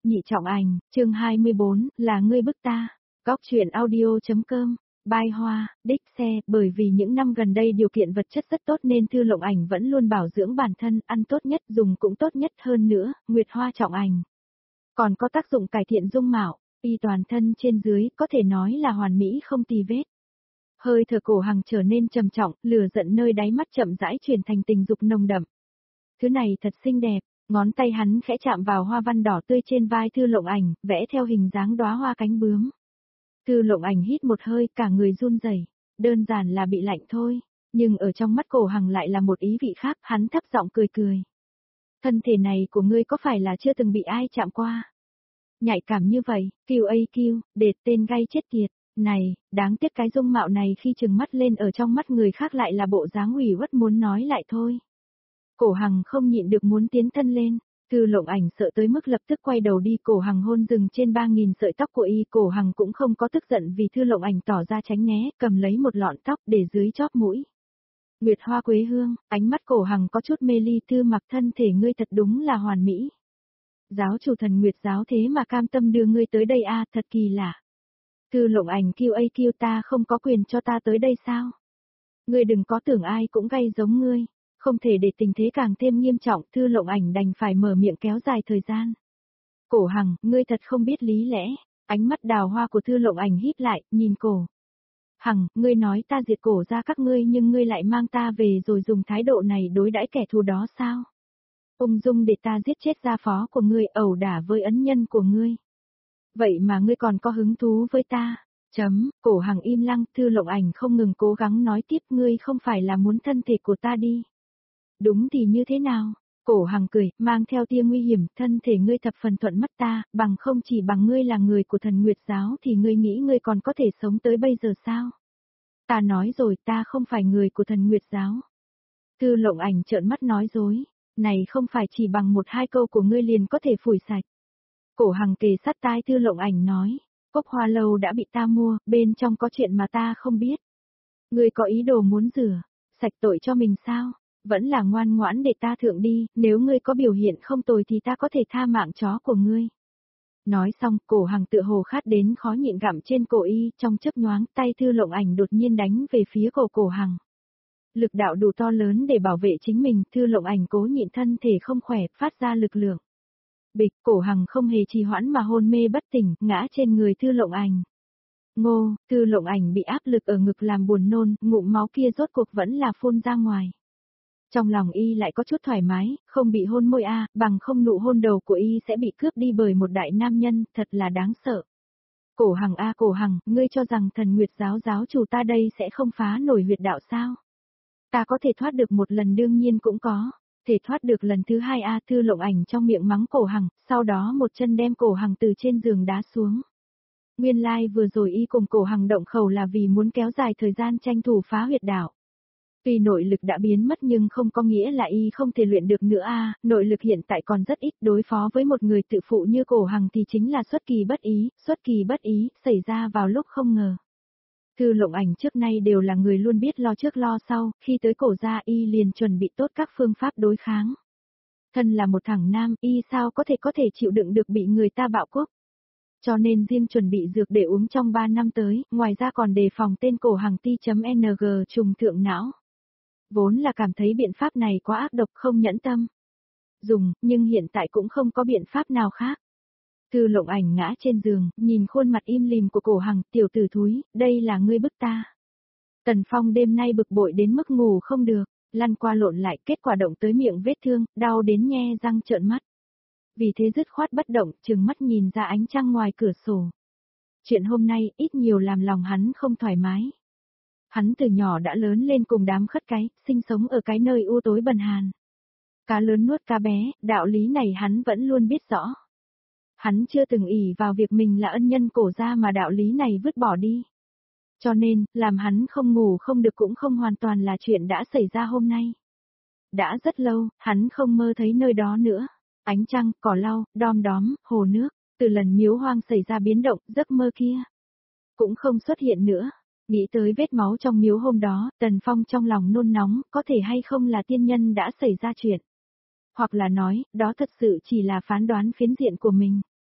nhị trọng ảnh, chương 24, là ngươi bức ta. Góc truyện audio.com, Bai Hoa, đích xe, bởi vì những năm gần đây điều kiện vật chất rất tốt nên Thư Lộng Ảnh vẫn luôn bảo dưỡng bản thân, ăn tốt nhất, dùng cũng tốt nhất hơn nữa, Nguyệt Hoa trọng ảnh. Còn có tác dụng cải thiện dung mạo, y toàn thân trên dưới, có thể nói là hoàn mỹ không tì vết. Hơi thở Cổ Hằng trở nên trầm trọng, lửa giận nơi đáy mắt chậm rãi chuyển thành tình dục nồng đậm. Thứ này thật xinh đẹp. Ngón tay hắn khẽ chạm vào hoa văn đỏ tươi trên vai Thư Lộng Ảnh, vẽ theo hình dáng đóa hoa cánh bướm. Thư Lộng Ảnh hít một hơi, cả người run rẩy, đơn giản là bị lạnh thôi, nhưng ở trong mắt Cổ Hằng lại là một ý vị khác, hắn thấp giọng cười cười. Thân thể này của ngươi có phải là chưa từng bị ai chạm qua? Nhạy cảm như vậy, QAQ, đệt tên gay chết tiệt, này, đáng tiếc cái dung mạo này khi trừng mắt lên ở trong mắt người khác lại là bộ dáng ủy khuất muốn nói lại thôi. Cổ Hằng không nhịn được muốn tiến thân lên, Thư Lộng Ảnh sợ tới mức lập tức quay đầu đi. Cổ Hằng hôn dừng trên 3.000 sợi tóc của y. Cổ Hằng cũng không có tức giận vì Thư Lộng Ảnh tỏ ra tránh né, cầm lấy một lọn tóc để dưới chóp mũi. Nguyệt Hoa quế hương, ánh mắt Cổ Hằng có chút mê ly. Thư Mặc, thân thể ngươi thật đúng là hoàn mỹ. Giáo chủ Thần Nguyệt giáo thế mà cam tâm đưa ngươi tới đây à, thật kỳ lạ. Thư Lộng Ảnh QAQ, ta không có quyền cho ta tới đây sao? Ngươi đừng có tưởng ai cũng gay giống ngươi. Không thể để tình thế càng thêm nghiêm trọng, Thư Lộng Ảnh đành phải mở miệng kéo dài thời gian. Cổ Hằng, ngươi thật không biết lý lẽ. Ánh mắt đào hoa của Thư Lộng Ảnh híp lại, nhìn Cổ Hằng, ngươi nói ta diệt Cổ ra các ngươi nhưng ngươi lại mang ta về rồi dùng thái độ này đối đãi kẻ thù đó sao? Ung dung để ta giết chết gia phó của ngươi, ẩu đả với ấn nhân của ngươi. Vậy mà ngươi còn có hứng thú với ta? Cổ Hằng im lặng. Thư Lộng Ảnh không ngừng cố gắng nói tiếp, ngươi không phải là muốn thân thể của ta đi. Đúng thì như thế nào? Cổ Hằng cười, mang theo tia nguy hiểm, thân thể ngươi thập phần thuận mắt ta, bằng không chỉ bằng ngươi là người của Thần Nguyệt giáo thì ngươi nghĩ ngươi còn có thể sống tới bây giờ sao? Ta nói rồi, ta không phải người của Thần Nguyệt giáo. Thư Lộng Ảnh trợn mắt nói dối, này không phải chỉ bằng 1-2 câu của ngươi liền có thể phủi sạch. Cổ Hằng kề sát tai Thư Lộng Ảnh nói, Cốc Hoa Lâu đã bị ta mua, bên trong có chuyện mà ta không biết. Ngươi có ý đồ muốn rửa sạch tội cho mình sao? Vẫn là ngoan ngoãn để ta thượng đi, nếu ngươi có biểu hiện không tồi thì ta có thể tha mạng chó của ngươi. Nói xong, Cổ Hằng tựa hồ khát đến khó nhịn gặm trên cổ y, trong chớp nhoáng, tay Thư Lộng Ảnh đột nhiên đánh về phía Cổ Hằng. Lực đạo đủ to lớn để bảo vệ chính mình, Thư Lộng Ảnh cố nhịn thân thể không khỏe, phát ra lực lượng. Bịch, Cổ Hằng không hề trì hoãn mà hôn mê bất tỉnh, ngã trên người Thư Lộng Ảnh. Ngô, Thư Lộng Ảnh bị áp lực ở ngực làm buồn nôn, ngụm máu kia rốt cuộc vẫn là phun ra ngoài. Trong lòng y lại có chút thoải mái, không bị hôn môi bằng không nụ hôn đầu của y sẽ bị cướp đi bởi một đại nam nhân, thật là đáng sợ. Cổ Hằng Cổ Hằng, ngươi cho rằng Thần Nguyệt giáo giáo chủ ta đây sẽ không phá nổi huyệt đạo sao? Ta có thể thoát được một lần đương nhiên cũng có, thể thoát được lần thứ 2 Thư Lộng Ảnh trong miệng mắng Cổ Hằng, sau đó một chân đem Cổ Hằng từ trên giường đá xuống. Nguyên lai vừa rồi y cùng Cổ Hằng động khẩu là vì muốn kéo dài thời gian tranh thủ phá huyệt đạo. Tuy nội lực đã biến mất nhưng không có nghĩa là y không thể luyện được nữa nội lực hiện tại còn rất ít, đối phó với một người tự phụ như Cổ Hằng thì chính là xuất kỳ bất ý, xảy ra vào lúc không ngờ. Thư Lộng Ảnh trước nay đều là người luôn biết lo trước lo sau, khi tới Cổ gia y liền chuẩn bị tốt các phương pháp đối kháng. Thân là một thằng nam, y sao có thể chịu đựng được bị người ta bạo quốc. Cho nên riêng chuẩn bị dược để uống trong 3 năm tới, ngoài ra còn đề phòng tên Cổ Hằng T.ng trùng thượng não. Vốn là cảm thấy biện pháp này quá ác độc không nhẫn tâm dùng, nhưng hiện tại cũng không có biện pháp nào khác. Thư Lộng Ảnh ngã trên giường, nhìn khuôn mặt im lìm của Cổ Hằng, tiểu tử thúi, đây là ngươi bức ta. Tần Phong đêm nay bực bội đến mức ngủ không được, lăn qua lộn lại, kết quả động tới miệng vết thương, đau đến nhe răng trợn mắt. Vì thế dứt khoát bất động, trừng mắt nhìn ra ánh trăng ngoài cửa sổ. Chuyện hôm nay ít nhiều làm lòng hắn không thoải mái. Hắn từ nhỏ đã lớn lên cùng đám khất cái, sinh sống ở cái nơi u tối bần hàn. Cá lớn nuốt cá bé, đạo lý này hắn vẫn luôn biết rõ. Hắn chưa từng ỷ vào việc mình là ân nhân Cổ gia mà đạo lý này vứt bỏ đi. Cho nên, làm hắn không ngủ không được cũng không hoàn toàn là chuyện đã xảy ra hôm nay. Đã rất lâu, hắn không mơ thấy nơi đó nữa. Ánh trăng, cỏ lau, đom đóm, hồ nước, từ lần miếu hoang xảy ra biến động, giấc mơ kia cũng không xuất hiện nữa. Nghĩ tới vết máu trong miếu hôm đó, Tần Phong trong lòng nôn nóng, có thể hay không là tiên nhân đã xảy ra chuyện. Hoặc là nói, đó thật sự chỉ là phán đoán phiến diện của mình.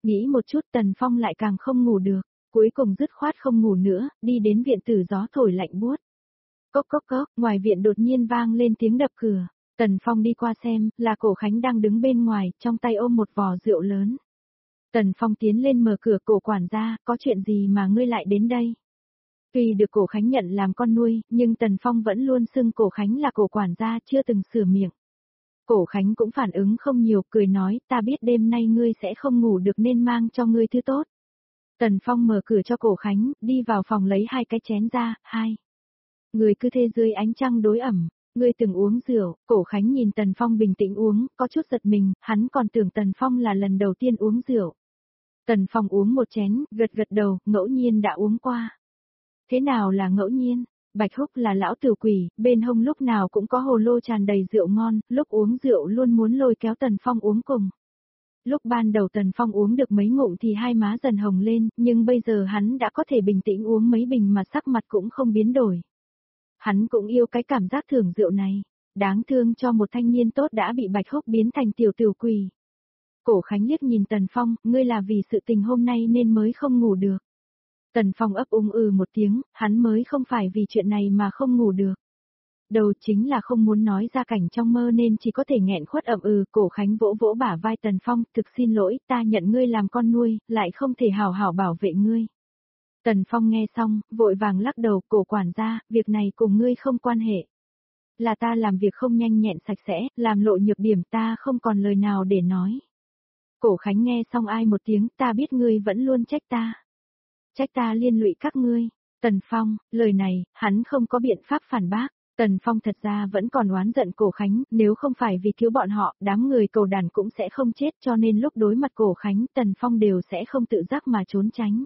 Nghĩ một chút Tần Phong lại càng không ngủ được, cuối cùng dứt khoát không ngủ nữa, đi đến viện tử gió thổi lạnh buốt. Cốc cốc cốc, ngoài viện đột nhiên vang lên tiếng đập cửa. Tần Phong đi qua xem, là Cổ Khánh đang đứng bên ngoài, trong tay ôm một vò rượu lớn. Tần Phong tiến lên mở cửa. Cổ quản gia, có chuyện gì mà ngươi lại đến đây? Tuy được Cổ Khánh nhận làm con nuôi, nhưng Tần Phong vẫn luôn xưng Cổ Khánh là Cổ quản gia, chưa từng sửa miệng. Cổ Khánh cũng phản ứng không nhiều, cười nói, ta biết đêm nay ngươi sẽ không ngủ được nên mang cho ngươi thứ tốt. Tần Phong mở cửa cho Cổ Khánh, đi vào phòng lấy 2 cái chén ra, 2. Người cứ thế dưới ánh trăng đối ẩm, ngươi từng uống rượu. Cổ Khánh nhìn Tần Phong bình tĩnh uống, có chút giật mình, hắn còn tưởng Tần Phong là lần đầu tiên uống rượu. Tần Phong uống một chén, gật gật đầu, ngẫu nhiên đã uống qua. Thế nào là ngẫu nhiên? Bạch Húc là lão tử quỷ, bên hông lúc nào cũng có hồ lô tràn đầy rượu ngon, lúc uống rượu luôn muốn lôi kéo Tần Phong uống cùng. Lúc ban đầu Tần Phong uống được mấy ngụm thì hai má dần hồng lên, nhưng bây giờ hắn đã có thể bình tĩnh uống mấy bình mà sắc mặt cũng không biến đổi. Hắn cũng yêu cái cảm giác thưởng rượu này, đáng thương cho một thanh niên tốt đã bị Bạch Húc biến thành tiểu tử quỷ. Cổ Khánh liếc nhìn Tần Phong, ngươi là vì sự tình hôm nay nên mới không ngủ được. Tần Phong ấp úng một tiếng, hắn mới không phải vì chuyện này mà không ngủ được. Đầu chính là không muốn nói ra cảnh trong mơ nên chỉ có thể nghẹn khuất Cổ Khánh vỗ vỗ bả vai Tần Phong, thực xin lỗi, ta nhận ngươi làm con nuôi, lại không thể hào hảo bảo vệ ngươi. Tần Phong nghe xong, vội vàng lắc đầu, Cổ quản gia, việc này cùng ngươi không quan hệ. Là ta làm việc không nhanh nhẹn sạch sẽ, làm lộ nhược điểm, ta không còn lời nào để nói. Cổ Khánh nghe xong ai một tiếng, ta biết ngươi vẫn luôn trách ta. Trách ta liên lụy các ngươi. Tần Phong, lời này, hắn không có biện pháp phản bác. Tần Phong thật ra vẫn còn oán giận Cổ Khánh, nếu không phải vì cứu bọn họ, đám người cầu đàn cũng sẽ không chết, cho nên lúc đối mặt Cổ Khánh, Tần Phong đều sẽ không tự giác mà trốn tránh.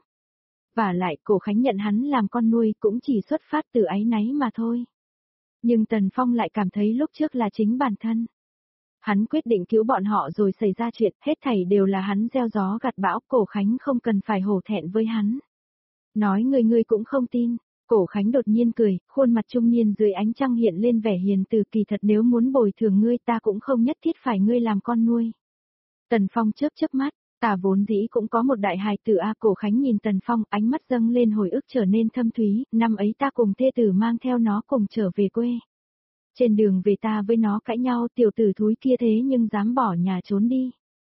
Và lại Cổ Khánh nhận hắn làm con nuôi cũng chỉ xuất phát từ áy náy mà thôi. Nhưng Tần Phong lại cảm thấy lúc trước là chính bản thân. Hắn quyết định cứu bọn họ rồi xảy ra chuyện, hết thảy đều là hắn gieo gió gặt bão, Cổ Khánh không cần phải hổ thẹn với hắn. Nói ngươi cũng không tin. Cổ Khánh đột nhiên cười, khuôn mặt trung niên dưới ánh trăng hiện lên vẻ hiền từ, kỳ thật nếu muốn bồi thường ngươi ta cũng không nhất thiết phải ngươi làm con nuôi. Tần Phong chớp chớp mắt, ta vốn dĩ cũng có một đại hài tử Cổ Khánh nhìn Tần Phong, ánh mắt dâng lên hồi ức trở nên thâm thúy, năm ấy ta cùng thê tử mang theo nó cùng trở về quê. Trên đường về ta với nó cãi nhau, tiểu tử thúi kia thế nhưng dám bỏ nhà trốn đi.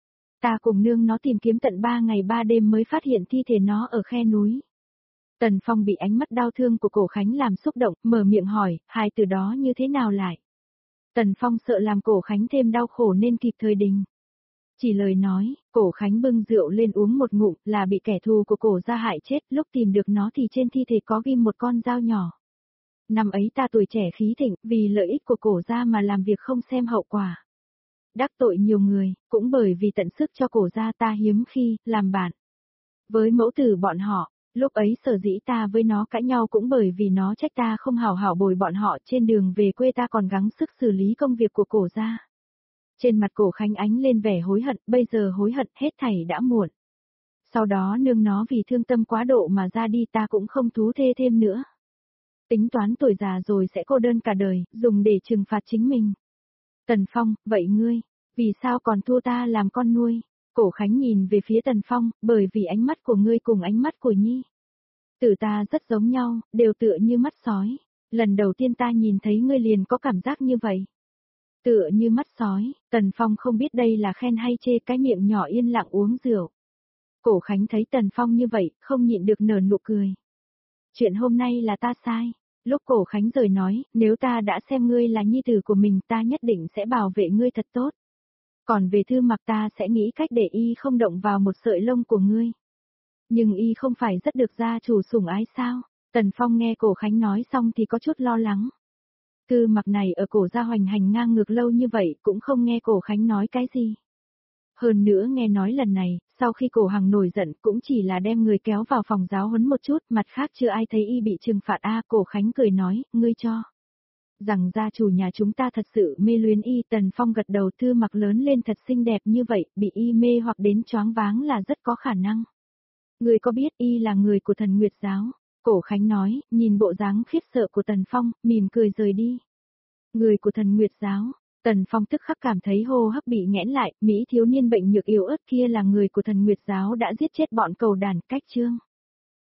Ta cùng nương nó tìm kiếm tận 3 ngày 3 đêm mới phát hiện thi thể nó ở khe núi. Tần Phong bị ánh mắt đau thương của Cổ Khánh làm xúc động, mở miệng hỏi, hài từ đó như thế nào lại? Tần Phong sợ làm Cổ Khánh thêm đau khổ nên kịp thời đình. Chỉ lời nói, Cổ Khánh bưng rượu lên uống một ngụm, là bị kẻ thù của Cổ gia hại chết, lúc tìm được nó thì trên thi thể có ghim một con dao nhỏ. Năm ấy ta tuổi trẻ khí thịnh, vì lợi ích của Cổ gia mà làm việc không xem hậu quả. Đắc tội nhiều người, cũng bởi vì tận sức cho Cổ gia ta hiếm khi, làm bạn. Với mẫu tử bọn họ, lúc ấy sở dĩ ta với nó cãi nhau cũng bởi vì nó trách ta không hảo hảo bồi bọn họ, trên đường về quê ta còn gắng sức xử lý công việc của Cổ gia. Trên mặt Cổ Khánh ánh lên vẻ hối hận, bây giờ hối hận hết thảy đã muộn. Sau đó nương nó vì thương tâm quá độ mà ra đi, ta cũng không thú thê thêm nữa. Tính toán tuổi già rồi sẽ cô đơn cả đời, dùng để trừng phạt chính mình. Tần Phong, vậy ngươi, vì sao còn thua ta làm con nuôi? Cổ Khánh nhìn về phía Tần Phong, bởi vì ánh mắt của ngươi cùng ánh mắt của Nhi. Tử ta rất giống nhau, đều tựa như mắt sói. Lần đầu tiên ta nhìn thấy ngươi liền có cảm giác như vậy. Tựa như mắt sói, Tần Phong không biết đây là khen hay chê, cái miệng nhỏ yên lặng uống rượu. Cổ Khánh thấy Tần Phong như vậy, không nhịn được nở nụ cười. Chuyện hôm nay là ta sai. Lúc Cổ Khánh rời nói, nếu ta đã xem ngươi là nhi tử của mình ta nhất định sẽ bảo vệ ngươi thật tốt. Còn về Thư Mặc ta sẽ nghĩ cách để y không động vào một sợi lông của ngươi. Nhưng y không phải rất được gia chủ sủng ái sao? Tần Phong nghe Cổ Khánh nói xong thì có chút lo lắng. Thư Mặc này ở Cổ gia hoành hành ngang ngược lâu như vậy cũng không nghe Cổ Khánh nói cái gì. Hơn nữa nghe nói lần này, sau khi Cổ Hằng nổi giận cũng chỉ là đem người kéo vào phòng giáo huấn một chút, mặt khác chưa ai thấy y bị trừng phạt. Cổ Khánh cười nói, ngươi cho rằng gia chủ nhà chúng ta thật sự mê luyến y. Tần Phong gật đầu, Thư Mặc lớn lên thật xinh đẹp như vậy, bị y mê hoặc đến choáng váng là rất có khả năng. Ngươi có biết y là người của Thần Nguyệt giáo? Cổ Khánh nói, nhìn bộ dáng khiếp sợ của Tần Phong, mỉm cười rời đi. Người của Thần Nguyệt giáo? Tần Phong tức khắc cảm thấy hô hấp bị nghẽn lại, Mỹ thiếu niên bệnh nhược yếu ớt kia là người của Thần Nguyệt giáo đã giết chết bọn cầu đàn cách chương.